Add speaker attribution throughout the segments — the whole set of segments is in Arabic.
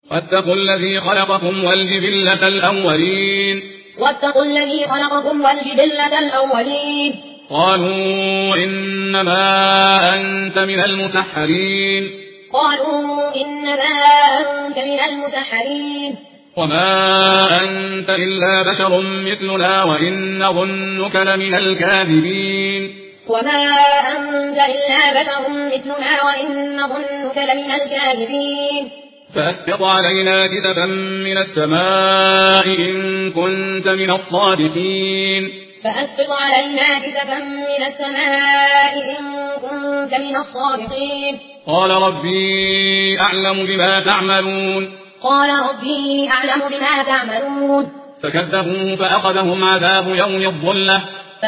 Speaker 1: واتقوا الذي خلقكم والجبلة الأولين
Speaker 2: واتقوا الذي خلقكم والجبلة الأولين
Speaker 1: قالوا إنما أنت من المسحرين
Speaker 2: قالوا إنما أنت من المسحرين
Speaker 1: وما أنت إلا بشر مثلنا وإن نظنك لمن الكاذبين
Speaker 2: وما أنت إلا بشر مثلنا وإن نظنك لمن الكاذبين
Speaker 1: فأسقط علينا كسفا من السماء إن كنت من الصادقين
Speaker 2: فأسقط علينا كسفا من السماء إن كنت من الصادقين
Speaker 1: قال ربي أعلم بما تعملون
Speaker 2: قال ربي أعلم بما تعملون
Speaker 1: فكذبوه فأخذهم عذاب يوم الظلة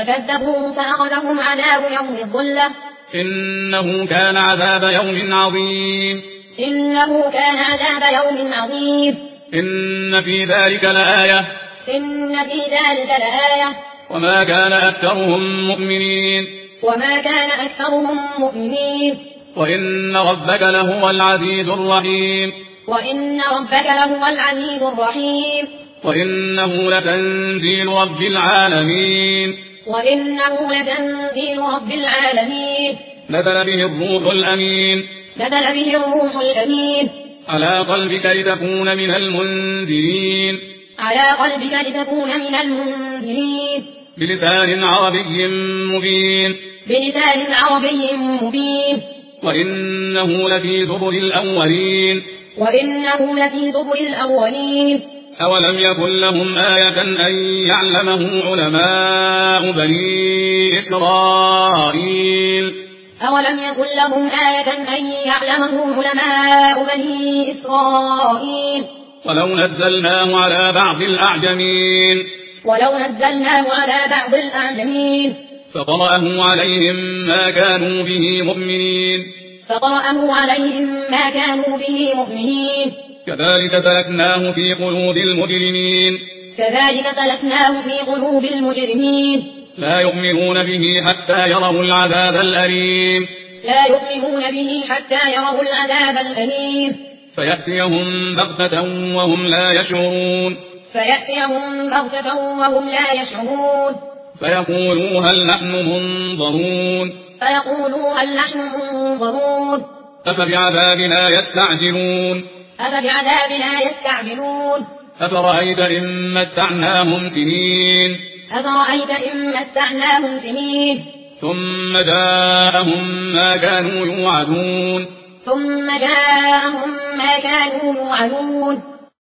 Speaker 1: إنه كان عذاب يوم عظيم إن في ذلك لآية وما كان أكثرهم مؤمنين وإن ربك لهو العزيز الرحيم وإنه لتنزيل رب العالمين نزل به الروح الأمين على قلبك لتكون من المنذرين بلسان عربي مبين وإنه لفي زبر الأولين أولم يكن لهم آية أن يعلمه علماء بني إسرائيل ولو نزلناه على بعض الأعجمين فقرأه عليهم ما كانوا به مؤمنين كذلك سلكناه في قلوب المجرمين لا يؤمنون به حتى يروا العذاب الأليم فيأتيهم بغتة وهم لا يشعرون فيقولوا هل نحن منظرون أفبعذابنا يستعجلون أفرأيت إن متعناهم سنين ثم جاءهم ما كانوا يوعدون